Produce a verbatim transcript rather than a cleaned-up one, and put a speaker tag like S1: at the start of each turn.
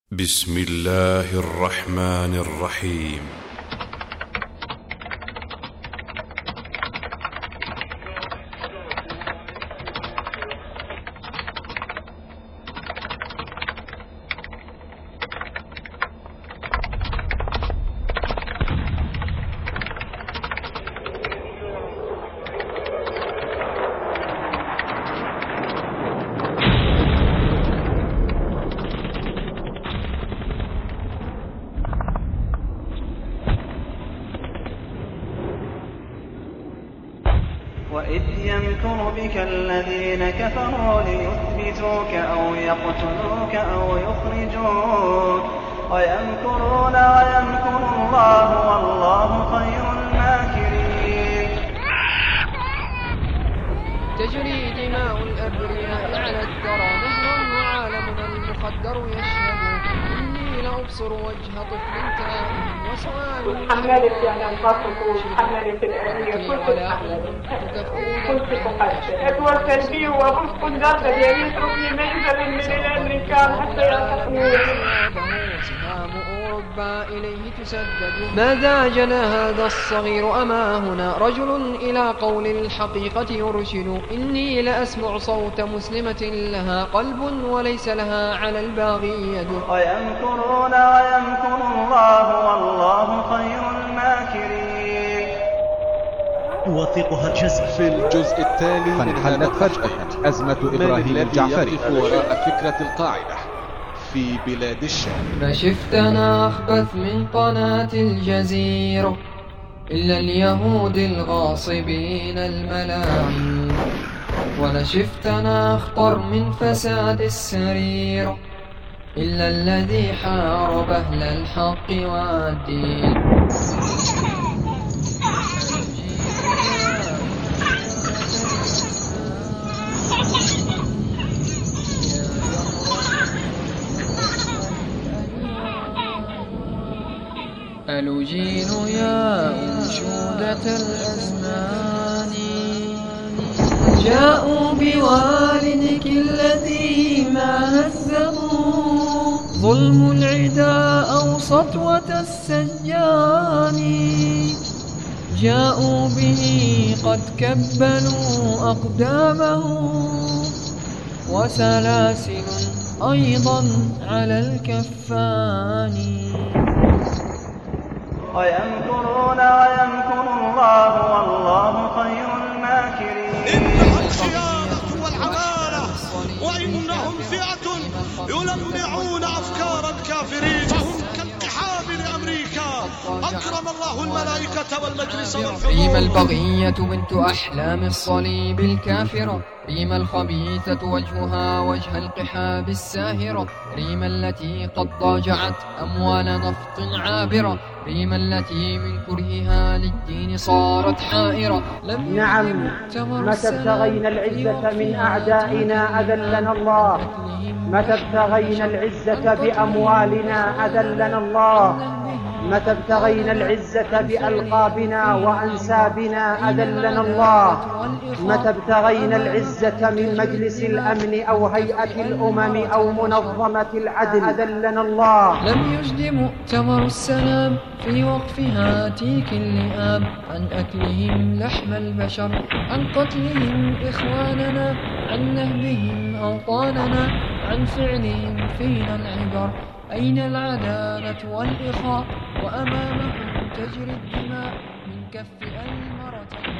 S1: بسم الله الرحمن الرحيم.
S2: وإذ يمكر بك الذين كفروا ليثبتوك أو يقتلوك أو يخرجوك ويمكرون ويمكر الله والله خير الماكرين.
S3: تجري دماء الأبرياء على الثرى نهرا وعالمنا المخدر يشهد إني لأبصر وجه طفل تائه وسؤال
S4: حملت يعني انقصت حملت الأهلية كل كل تقدم أدوى سلبي وأبص قندرة يعني يتركني مجزل من الأمريكان حتى يلحقوني.
S3: سهام أوروبا إليه تسدد. ماذا جنى هذا الصغير أما هنا رجل إلى قول الحقيقة يرشد. إني لأسمع صوت مسلمة لها قلب وليس لها على الباغي يد.
S2: ويمكرون ويمكر الله والله خير الماكرين.
S5: يوثقها الجزء
S6: في الجزء التالي
S7: فانحلت فجأة أزمة إبراهيم الجعفري
S6: وراء فكرة القاعدة في بلاد الشام.
S3: ما شفتنا أخبث من قناة الجزيرة إلا اليهود الغاصبين الملاعين، ولا شفتنا أخطر من فساد السريرة إلا الذي حارب أهل الحق والدين. ألوجين يا أنشودة الأزمان جاءوا بوالدك الذي ما هزه ظلم العدا أو سطوة السجان، جاءوا به قد كبلوا أقدامه وسلاسل أيضا على الكفان.
S2: ويمكرون ويمكر الله والله خير الماكرين.
S5: إنها الخيانة والعمالة وإنهم فئة يلمعون أفكار الكافرين فهم كالقحاب لأمريكا. أكرم الله الملائكة والمجلس والحضور.
S3: ريم البغية بنت أحلام الصليب الكافرة، ريم الخبيثة وجهها وجه القحاب الساهرة، ريم التي قد ضاجعت أموال نفط عابرة، ريم التي من كرهها للدين صارت حائرة.
S8: نعم، متى ابتغينا العزة من أعدائنا أذلنا الله، متى ابتغينا العزة بأموالنا أذلنا الله، متى ابتغينا العزة بألقابنا وأنسابنا أذلنا الله، متى ابتغينا العزة من مجلس الأمن أو هيئة الأمم أو منظمة العدل أذلنا الله.
S3: لم يجد مؤتمر السلام في وقف هاتيك اللئام عن أكلهم لحم البشر، عن قتلهم إخواننا، عن نهبهم أوطاننا، عن فعلهم فينا العبر. أين العدالة والإخاء وأمامهم تجري الدماء من كف المرة.